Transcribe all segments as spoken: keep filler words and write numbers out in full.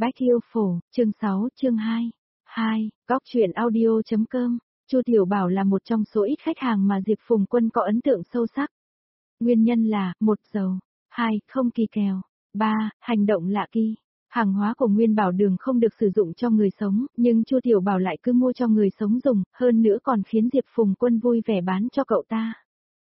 Bách Yêu Phổ, chương sáu, chương hai. hai, Góc truyện audio.com. Chu Tiểu Bảo là một trong số ít khách hàng mà Diệp Phùng Quân có ấn tượng sâu sắc. Nguyên nhân là, một giàu, hai, không kỳ kèo, ba, hành động lạ kỳ. Hàng hóa của Nguyên Bảo Đường không được sử dụng cho người sống, nhưng Chu Tiểu Bảo lại cứ mua cho người sống dùng, hơn nữa còn khiến Diệp Phùng Quân vui vẻ bán cho cậu ta.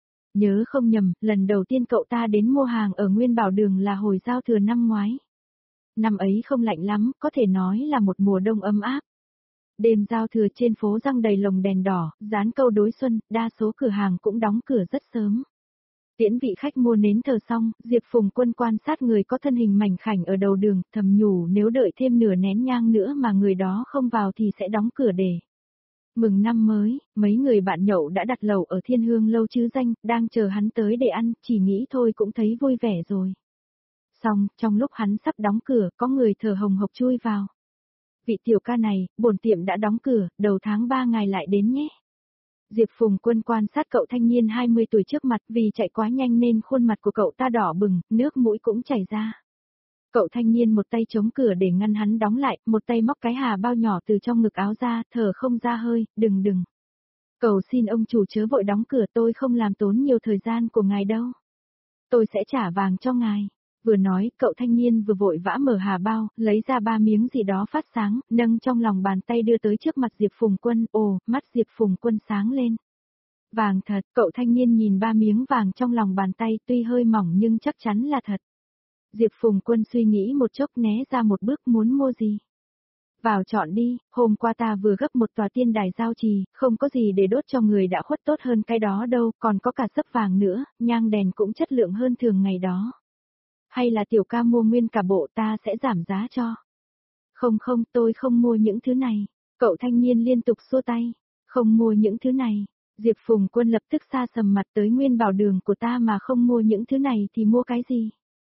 Nhớ không nhầm, lần đầu tiên cậu ta đến mua hàng ở Nguyên Bảo Đường là hồi giao thừa năm ngoái. Năm ấy không lạnh lắm, có thể nói là một mùa đông ấm áp. Đêm giao thừa trên phố răng đầy lồng đèn đỏ, dán câu đối xuân, đa số cửa hàng cũng đóng cửa rất sớm. Tiễn vị khách mua nến thờ xong, Diệp Phùng Quân quan sát người có thân hình mảnh khảnh ở đầu đường, thầm nhủ nếu đợi thêm nửa nén nhang nữa mà người đó không vào thì sẽ đóng cửa để. Mừng năm mới, mấy người bạn nhậu đã đặt lẩu ở Thiên Hương lâu chứ danh, đang chờ hắn tới để ăn, chỉ nghĩ thôi cũng thấy vui vẻ rồi. Xong, trong lúc hắn sắp đóng cửa, có người thở hồng hộc chui vào. Vị tiểu ca này, bổn tiệm đã đóng cửa, đầu tháng ba ngài lại đến nhé. Diệp Phùng Quân quan sát cậu thanh niên hai mươi tuổi trước mặt, vì chạy quá nhanh nên khuôn mặt của cậu ta đỏ bừng, nước mũi cũng chảy ra. Cậu thanh niên một tay chống cửa để ngăn hắn đóng lại, một tay móc cái hà bao nhỏ từ trong ngực áo ra, thở không ra hơi, đừng đừng. Cầu xin ông chủ chớ vội đóng cửa, tôi không làm tốn nhiều thời gian của ngài đâu. Tôi sẽ trả vàng cho ngài. Vừa nói, cậu thanh niên vừa vội vã mở hà bao, lấy ra ba miếng gì đó phát sáng, nâng trong lòng bàn tay đưa tới trước mặt Diệp Phùng Quân, ồ, mắt Diệp Phùng Quân sáng lên. Vàng thật, cậu thanh niên nhìn ba miếng vàng trong lòng bàn tay tuy hơi mỏng nhưng chắc chắn là thật. Diệp Phùng Quân suy nghĩ một chốc né ra một bước muốn mua gì. Vào chọn đi, hôm qua ta vừa gấp một tòa tiên đài giao trì, không có gì để đốt cho người đã khuất tốt hơn cái đó đâu, còn có cả sấp vàng nữa, nhang đèn cũng chất lượng hơn thường ngày đó. Hay là tiểu ca mua nguyên cả bộ ta sẽ giảm giá cho. Không không, tôi không mua những thứ này. Cậu thanh niên liên tục xua tay. Không mua những thứ này. Diệp Phùng Quân lập tức xa sầm mặt tới Nguyên Bảo Đường của ta mà không mua những thứ này thì mua cái gì?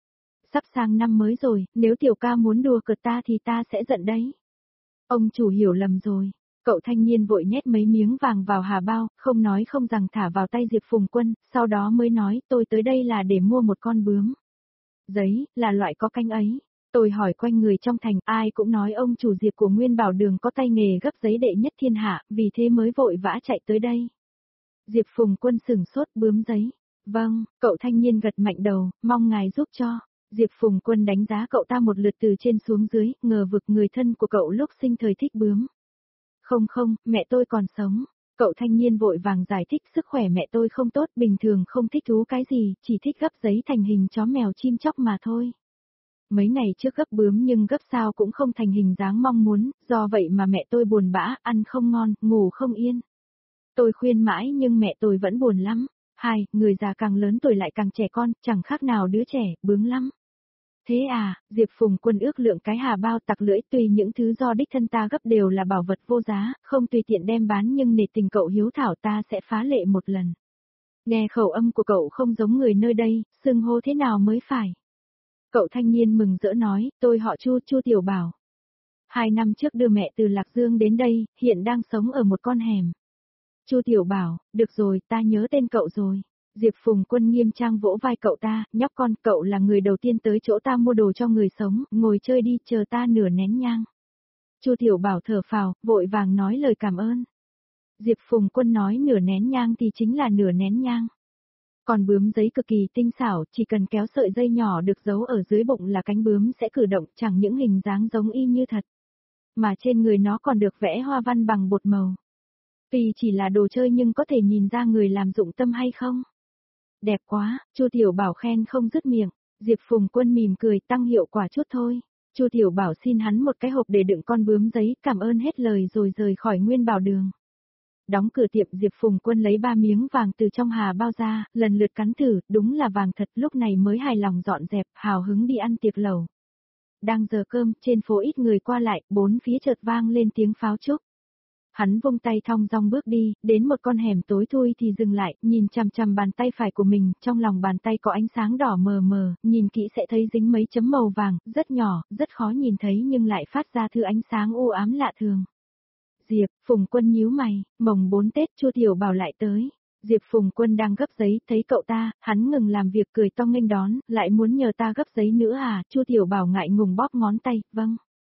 Sắp sang năm mới rồi, nếu tiểu ca muốn đùa cợt ta thì ta sẽ giận đấy. Ông chủ hiểu lầm rồi. Cậu thanh niên vội nhét mấy miếng vàng vào hà bao, không nói không rằng thả vào tay Diệp Phùng Quân, sau đó mới nói tôi tới đây là để mua một con bướm. Giấy, là loại có cánh ấy. Tôi hỏi quanh người trong thành, ai cũng nói ông chủ Diệp của Nguyên Bảo Đường có tay nghề gấp giấy đệ nhất thiên hạ, vì thế mới vội vã chạy tới đây. Diệp Phùng Quân sửng sốt bướm giấy. Vâng, cậu thanh niên gật mạnh đầu, mong ngài giúp cho. Diệp Phùng Quân đánh giá cậu ta một lượt từ trên xuống dưới, ngờ vực người thân của cậu lúc sinh thời thích bướm. Không không, mẹ tôi còn sống. Cậu thanh niên vội vàng giải thích sức khỏe mẹ tôi không tốt, bình thường không thích thú cái gì, chỉ thích gấp giấy thành hình chó mèo chim chóc mà thôi. Mấy ngày trước gấp bướm nhưng gấp sao cũng không thành hình dáng mong muốn, do vậy mà mẹ tôi buồn bã, ăn không ngon, ngủ không yên. Tôi khuyên mãi nhưng mẹ tôi vẫn buồn lắm. Hai, người già càng lớn tuổi lại càng trẻ con, chẳng khác nào đứa trẻ, bướng lắm. Thế à, Diệp Phùng Quân ước lượng cái hà bao tặc lưỡi, tuy những thứ do đích thân ta gấp đều là bảo vật vô giá, không tùy tiện đem bán nhưng nể tình cậu hiếu thảo ta sẽ phá lệ một lần. Nghe khẩu âm của cậu không giống người nơi đây, xưng hô thế nào mới phải. Cậu thanh niên mừng rỡ nói, tôi họ Chu, Chu Tiểu Bảo. Hai năm trước đưa mẹ từ Lạc Dương đến đây, hiện đang sống ở một con hẻm. Chu Tiểu Bảo, được rồi, ta nhớ tên cậu rồi. Diệp Phùng Quân nghiêm trang vỗ vai cậu ta, nhóc con, cậu là người đầu tiên tới chỗ ta mua đồ cho người sống, ngồi chơi đi, chờ ta nửa nén nhang. Chu Tiểu Bảo thở phào, vội vàng nói lời cảm ơn. Diệp Phùng Quân nói nửa nén nhang thì chính là nửa nén nhang. Còn bướm giấy cực kỳ tinh xảo, chỉ cần kéo sợi dây nhỏ được giấu ở dưới bụng là cánh bướm sẽ cử động, chẳng những hình dáng giống y như thật. Mà trên người nó còn được vẽ hoa văn bằng bột màu. Tuy chỉ là đồ chơi nhưng có thể nhìn ra người làm dụng tâm hay không? Đẹp quá, Chu Tiểu Bảo khen không dứt miệng. Diệp Phùng Quân mỉm cười, tăng hiệu quả chút thôi. Chu Tiểu Bảo xin hắn một cái hộp để đựng con bướm giấy, cảm ơn hết lời rồi rời khỏi Nguyên Bảo Đường. Đóng cửa tiệm, Diệp Phùng Quân lấy ba miếng vàng từ trong hà bao ra, lần lượt cắn thử, đúng là vàng thật, lúc này mới hài lòng dọn dẹp, hào hứng đi ăn tiệc lẩu. Đang giờ cơm, trên phố ít người qua lại, bốn phía chợt vang lên tiếng pháo trúc. Hắn vung tay thong dong bước đi, đến một con hẻm tối thui thì dừng lại, nhìn chằm chằm bàn tay phải của mình, trong lòng bàn tay có ánh sáng đỏ mờ mờ, nhìn kỹ sẽ thấy dính mấy chấm màu vàng, rất nhỏ, rất khó nhìn thấy nhưng lại phát ra thứ ánh sáng u ám lạ thường. Diệp, Phùng Quân nhíu mày, mồng bốn Tết Chu Tiểu Bảo lại tới. Diệp Phùng Quân đang gấp giấy, thấy cậu ta, hắn ngừng làm việc cười to nghênh đón, lại muốn nhờ ta gấp giấy nữa à, Chu Tiểu Bảo ngại ngùng bóp ngón tay, vâng.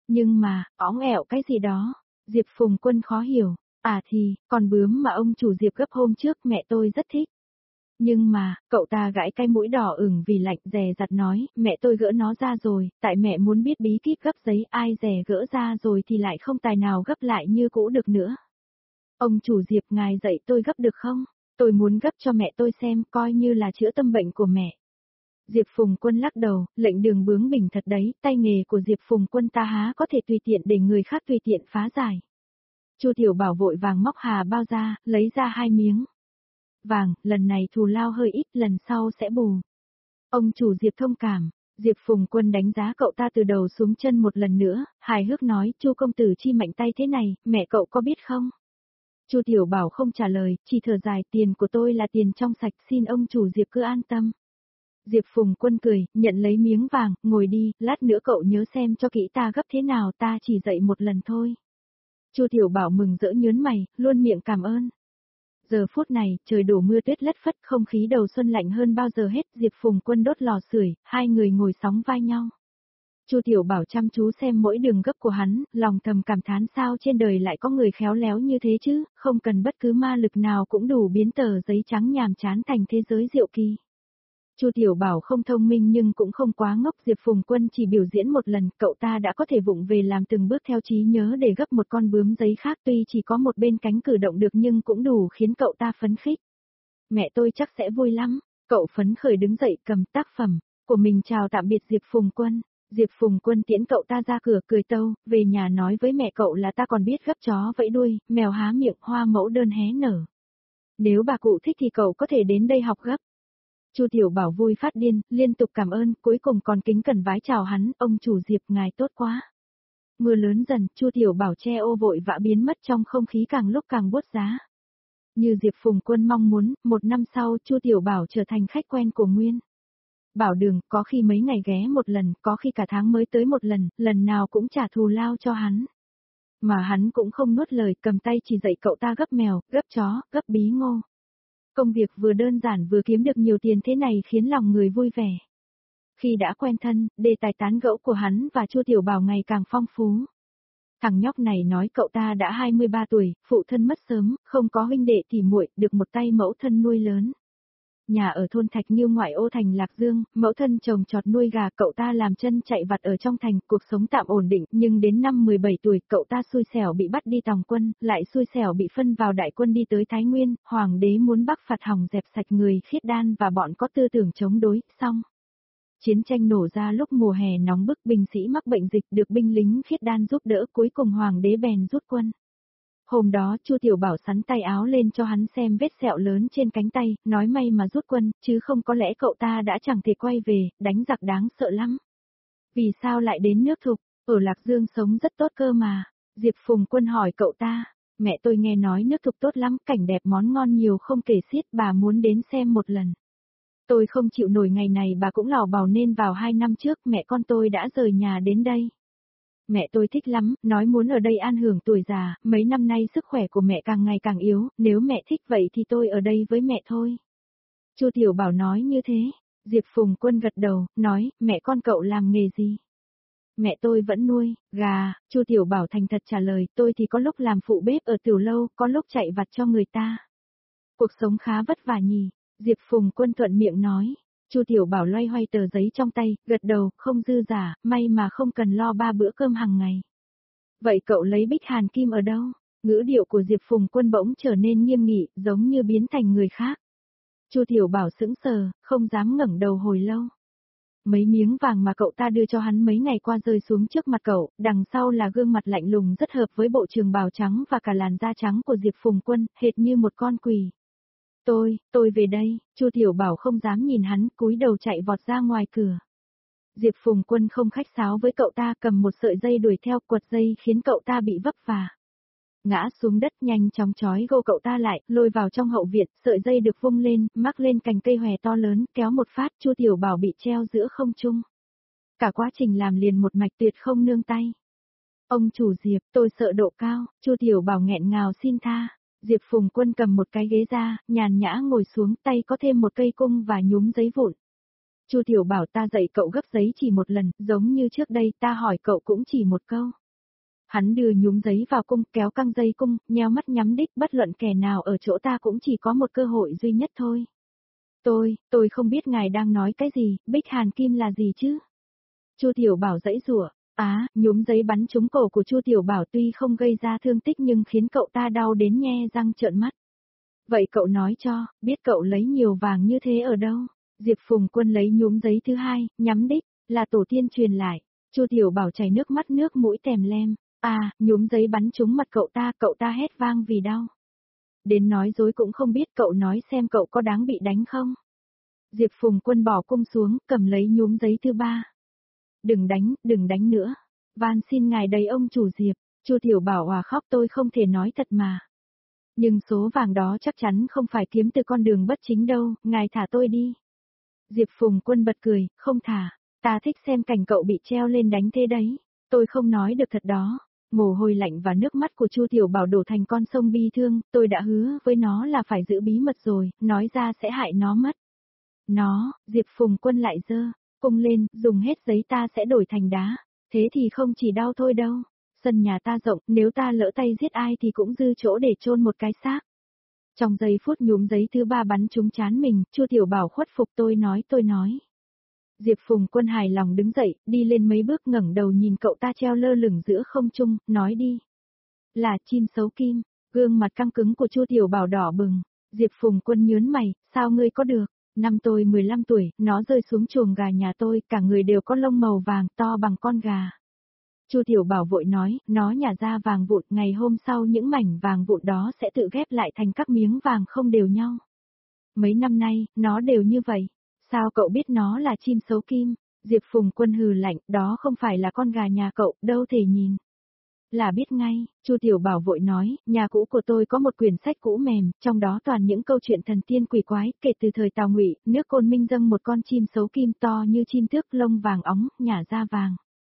Nhưng mà, óng ẹo cái gì đó, Diệp Phùng Quân khó hiểu, à thì, con bướm mà ông chủ Diệp gấp hôm trước mẹ tôi rất thích. Nhưng mà, cậu ta gãi cái mũi đỏ ửng vì lạnh dè dặt nói, mẹ tôi gỡ nó ra rồi, tại mẹ muốn biết bí kíp gấp giấy ai dè gỡ ra rồi thì lại không tài nào gấp lại như cũ được nữa. Ông chủ Diệp ngài dạy tôi gấp được không? Tôi muốn gấp cho mẹ tôi xem coi như là chữa tâm bệnh của mẹ. Diệp Phùng Quân lắc đầu, lệnh đường bướng bỉnh thật đấy, tay nghề của Diệp Phùng Quân ta há có thể tùy tiện để người khác tùy tiện phá giải. Chu Tiểu Bảo vội vàng móc hà bao ra, lấy ra hai miếng vàng, lần này thù lao hơi ít, lần sau sẽ bù. Ông chủ Diệp thông cảm, Diệp Phùng Quân đánh giá cậu ta từ đầu xuống chân một lần nữa, hài hước nói, Chu công tử chi mạnh tay thế này, mẹ cậu có biết không? Chu Tiểu Bảo không trả lời, chỉ thở dài, tiền của tôi là tiền trong sạch, xin ông chủ Diệp cứ an tâm. Diệp Phùng Quân cười, nhận lấy miếng vàng, ngồi đi, lát nữa cậu nhớ xem cho kỹ ta gấp thế nào, ta chỉ dạy một lần thôi. Chu Tiểu Bảo mừng rỡ nhớn mày, luôn miệng cảm ơn. Giờ phút này, trời đổ mưa tuyết lất phất, không khí đầu xuân lạnh hơn bao giờ hết, Diệp Phùng Quân đốt lò sưởi, hai người ngồi sóng vai nhau. Chu Tiểu Bảo chăm chú xem mỗi đường gấp của hắn, lòng thầm cảm thán sao trên đời lại có người khéo léo như thế chứ, không cần bất cứ ma lực nào cũng đủ biến tờ giấy trắng nhàm chán thành thế giới diệu kỳ. Chu Tiểu Bảo không thông minh nhưng cũng không quá ngốc, Diệp Phùng Quân chỉ biểu diễn một lần, cậu ta đã có thể vụng về làm từng bước theo trí nhớ để gấp một con bướm giấy khác, tuy chỉ có một bên cánh cử động được nhưng cũng đủ khiến cậu ta phấn khích. Mẹ tôi chắc sẽ vui lắm, cậu phấn khởi đứng dậy cầm tác phẩm của mình chào tạm biệt Diệp Phùng Quân. Diệp Phùng Quân tiễn cậu ta ra cửa cười tâu, về nhà nói với mẹ cậu là ta còn biết gấp chó vẫy đuôi, mèo há miệng, hoa mẫu đơn hé nở. Nếu bà cụ thích thì cậu có thể đến đây học gấp. Chu Tiểu Bảo vui phát điên, liên tục cảm ơn, cuối cùng còn kính cẩn vái chào hắn, ông chủ Diệp ngài tốt quá. Mưa lớn dần, Chu Tiểu Bảo che ô vội vã biến mất trong không khí càng lúc càng buốt giá. Như Diệp Phùng Quân mong muốn, một năm sau Chu Tiểu Bảo trở thành khách quen của Nguyên Bảo Đường, có khi mấy ngày ghé một lần, có khi cả tháng mới tới một lần, lần nào cũng trả thù lao cho hắn. Mà hắn cũng không nuốt lời, cầm tay chỉ dạy cậu ta gấp mèo, gấp chó, gấp bí ngô. Công việc vừa đơn giản vừa kiếm được nhiều tiền thế này khiến lòng người vui vẻ. Khi đã quen thân, đề tài tán gẫu của hắn và Chu Tiểu Bảo ngày càng phong phú. Thằng nhóc này nói cậu ta đã hai mươi ba tuổi, phụ thân mất sớm, không có huynh đệ tỉ muội, được một tay mẫu thân nuôi lớn. Nhà ở thôn Thạch Nghiêu ngoại ô thành Lạc Dương, mẫu thân trồng trọt nuôi gà, cậu ta làm chân chạy vặt ở trong thành, cuộc sống tạm ổn định, nhưng đến năm mười bảy tuổi, cậu ta xui xẻo bị bắt đi tòng quân, lại xui xẻo bị phân vào đại quân đi tới Thái Nguyên, hoàng đế muốn bắc phạt hỏng dẹp sạch người khiết đan và bọn có tư tưởng chống đối, xong. Chiến tranh nổ ra lúc mùa hè nóng bức, binh sĩ mắc bệnh dịch được binh lính khiết đan giúp đỡ, cuối cùng hoàng đế bèn rút quân. Hôm đó Chu Tiểu Bảo sắn tay áo lên cho hắn xem vết sẹo lớn trên cánh tay, nói may mà rút quân, chứ không có lẽ cậu ta đã chẳng thể quay về, đánh giặc đáng sợ lắm. Vì sao lại đến nước Thục, ở Lạc Dương sống rất tốt cơ mà. Diệp Phùng Quân hỏi cậu ta, mẹ tôi nghe nói nước Thục tốt lắm, cảnh đẹp món ngon nhiều không kể xiết, bà muốn đến xem một lần. Tôi không chịu nổi ngày này, bà cũng lò bào nên vào hai năm trước mẹ con tôi đã rời nhà đến đây. Mẹ tôi thích lắm, nói muốn ở đây an hưởng tuổi già, mấy năm nay sức khỏe của mẹ càng ngày càng yếu, nếu mẹ thích vậy thì tôi ở đây với mẹ thôi. Chu Tiểu Bảo nói như thế, Diệp Phùng Quân gật đầu, nói, mẹ con cậu làm nghề gì? Mẹ tôi vẫn nuôi gà, Chu Tiểu Bảo thành thật trả lời, tôi thì có lúc làm phụ bếp ở tiểu lâu, có lúc chạy vặt cho người ta. Cuộc sống khá vất vả nhỉ, Diệp Phùng Quân thuận miệng nói. Chu Tiểu Bảo loay hoay tờ giấy trong tay, gật đầu, không dư giả, may mà không cần lo ba bữa cơm hàng ngày. Vậy cậu lấy bích hàn kim ở đâu? Ngữ điệu của Diệp Phùng Quân bỗng trở nên nghiêm nghị, giống như biến thành người khác. Chu Tiểu Bảo sững sờ, không dám ngẩng đầu hồi lâu. Mấy miếng vàng mà cậu ta đưa cho hắn mấy ngày qua rơi xuống trước mặt cậu, đằng sau là gương mặt lạnh lùng rất hợp với bộ trường bào trắng và cả làn da trắng của Diệp Phùng Quân, hệt như một con quỷ. Tôi, tôi về đây, Chu Tiểu Bảo không dám nhìn hắn, cúi đầu chạy vọt ra ngoài cửa. Diệp Phùng Quân không khách sáo với cậu ta, cầm một sợi dây đuổi theo, quật dây khiến cậu ta bị vấp vả. Ngã xuống đất, nhanh chóng trói gô cậu ta lại, lôi vào trong hậu viện, sợi dây được vung lên, mắc lên cành cây hòe to lớn, kéo một phát, Chu Tiểu Bảo bị treo giữa không trung. Cả quá trình làm liền một mạch tuyệt không nương tay. Ông chủ Diệp, tôi sợ độ cao, Chu Tiểu Bảo nghẹn ngào xin tha. Diệp Phùng Quân cầm một cái ghế ra, nhàn nhã ngồi xuống, tay có thêm một cây cung và nhúm giấy vụn. Chu Tiểu Bảo, ta dạy cậu gấp giấy chỉ một lần, giống như trước đây ta hỏi cậu cũng chỉ một câu. Hắn đưa nhúm giấy vào cung, kéo căng dây cung, nheo mắt nhắm đích, bất luận kẻ nào ở chỗ ta cũng chỉ có một cơ hội duy nhất thôi. Tôi, tôi không biết ngài đang nói cái gì, Bích Hàn Kim là gì chứ? Chu Tiểu Bảo giãy giụa, á, nhúm giấy bắn trúng cổ của Chu Tiểu Bảo tuy không gây ra thương tích nhưng khiến cậu ta đau đến nhe răng trợn mắt. Vậy cậu nói cho, biết cậu lấy nhiều vàng như thế ở đâu? Diệp Phùng Quân lấy nhúm giấy thứ hai, nhắm đích, là tổ tiên truyền lại. Chu Tiểu Bảo chảy nước mắt nước mũi tèm lem. À, nhúm giấy bắn trúng mặt cậu ta, cậu ta hét vang vì đau. Đến nói dối cũng không biết, cậu nói xem cậu có đáng bị đánh không? Diệp Phùng Quân bỏ cung xuống, cầm lấy nhúm giấy thứ ba. Đừng đánh, đừng đánh nữa. Van xin ngài đây ông chủ Diệp. Chu Tiểu Bảo hòa khóc, tôi không thể nói thật mà. Nhưng số vàng đó chắc chắn không phải kiếm từ con đường bất chính đâu, ngài thả tôi đi. Diệp Phùng Quân bật cười, không thả, ta thích xem cảnh cậu bị treo lên đánh thế đấy. Tôi không nói được thật đó. Mồ hôi lạnh và nước mắt của Chu Tiểu Bảo đổ thành con sông bi thương, tôi đã hứa với nó là phải giữ bí mật rồi, nói ra sẽ hại nó mất. Nó, Diệp Phùng Quân lại giơ cung lên, dùng hết giấy ta sẽ đổi thành đá, thế thì không chỉ đau thôi đâu. Sân nhà ta rộng, nếu ta lỡ tay giết ai thì cũng dư chỗ để chôn một cái xác. Trong giây phút nhúm giấy thứ ba bắn trúng trán mình, Chu Tiểu Bảo khuất phục, tôi nói tôi nói. Diệp Phùng Quân hài lòng đứng dậy, đi lên mấy bước ngẩng đầu nhìn cậu ta treo lơ lửng giữa không trung, nói đi. Là chim sấu kim, gương mặt căng cứng của Chu Tiểu Bảo đỏ bừng. Diệp Phùng Quân nhớn mày, sao ngươi có được? Năm tôi mười lăm tuổi, nó rơi xuống chuồng gà nhà tôi, cả người đều có lông màu vàng to bằng con gà. Chu Tiểu Bảo vội nói, nó nhả ra vàng vụn, ngày hôm sau những mảnh vàng vụn đó sẽ tự ghép lại thành các miếng vàng không đều nhau. Mấy năm nay, nó đều như vậy. Sao cậu biết nó là chim sấu kim? Diệp Phùng Quân hừ lạnh, đó không phải là con gà nhà cậu, đâu thể nhìn. Là biết ngay, Chu Tiểu Bảo vội nói, nhà cũ của tôi có một quyển sách cũ mềm, trong đó toàn những câu chuyện thần tiên quỷ quái, kể từ thời Tào Ngụy, nước Côn Minh dâng một con chim sấu kim to như chim tước, lông vàng óng, nhả ra vàng.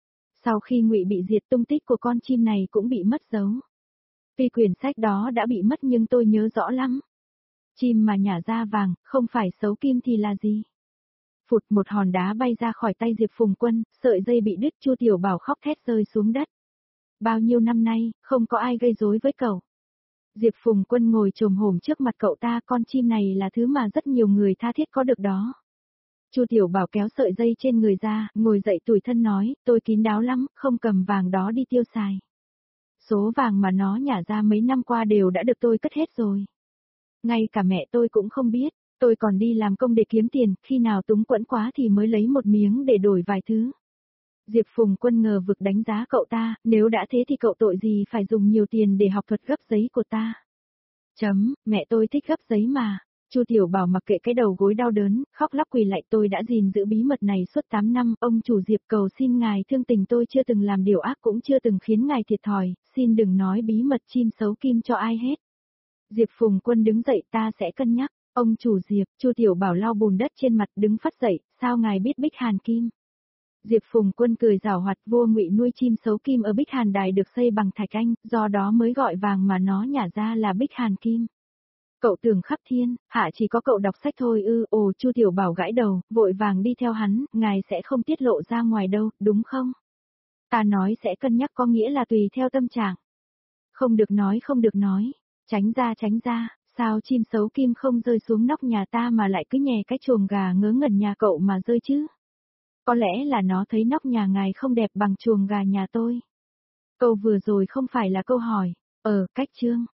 Sau khi Ngụy bị diệt, tung tích của con chim này cũng bị mất dấu. Tuy quyển sách đó đã bị mất nhưng tôi nhớ rõ lắm. Chim mà nhả ra vàng, không phải sấu kim thì là gì? Phụt, một hòn đá bay ra khỏi tay Diệp Phùng Quân, sợi dây bị đứt, Chu Tiểu Bảo khóc thét rơi xuống đất. Bao nhiêu năm nay, không có ai gây rối với cậu. Diệp Phùng Quân ngồi chồm hổm trước mặt cậu ta, con chim này là thứ mà rất nhiều người tha thiết có được đó. Chu Tiểu Bảo kéo sợi dây trên người ra, ngồi dậy tủi thân nói, tôi kín đáo lắm, không cầm vàng đó đi tiêu xài. Số vàng mà nó nhả ra mấy năm qua đều đã được tôi cất hết rồi. Ngay cả mẹ tôi cũng không biết, tôi còn đi làm công để kiếm tiền, khi nào túng quẫn quá thì mới lấy một miếng để đổi vài thứ. Diệp Phùng Quân ngờ vực đánh giá cậu ta, nếu đã thế thì cậu tội gì phải dùng nhiều tiền để học thuật gấp giấy của ta. Chấm, mẹ tôi thích gấp giấy mà. Chu Tiểu Bảo mặc kệ cái đầu gối đau đớn, khóc lóc quỳ lạy, tôi đã gìn giữ bí mật này suốt tám năm, ông chủ Diệp cầu xin ngài thương tình, tôi chưa từng làm điều ác cũng chưa từng khiến ngài thiệt thòi, xin đừng nói bí mật chim sấu kim cho ai hết. Diệp Phùng Quân đứng dậy, ta sẽ cân nhắc. Ông chủ Diệp, Chu Tiểu Bảo lau bùn đất trên mặt, đứng phắt dậy, sao ngài biết Bích Hàn Kim? Diệp Phùng Quân cười giảo hoạt, vua Ngụy nuôi chim sấu kim ở Bích Hàn Đài được xây bằng thạch anh, do đó mới gọi vàng mà nó nhả ra là Bích Hàn Kim. Cậu tưởng khắp thiên, hả chỉ có cậu đọc sách thôi ư? Ồ, Chu Tiểu Bảo gãi đầu, vội vàng đi theo hắn, ngài sẽ không tiết lộ ra ngoài đâu, đúng không? Ta nói sẽ cân nhắc có nghĩa là tùy theo tâm trạng. Không được nói, không được nói, tránh ra tránh ra, sao chim sấu kim không rơi xuống nóc nhà ta mà lại cứ nhè cái chuồng gà ngớ ngẩn nhà cậu mà rơi chứ? Có lẽ là nó thấy nóc nhà ngài không đẹp bằng chuồng gà nhà tôi. Câu vừa rồi không phải là câu hỏi, ờ, cách chương.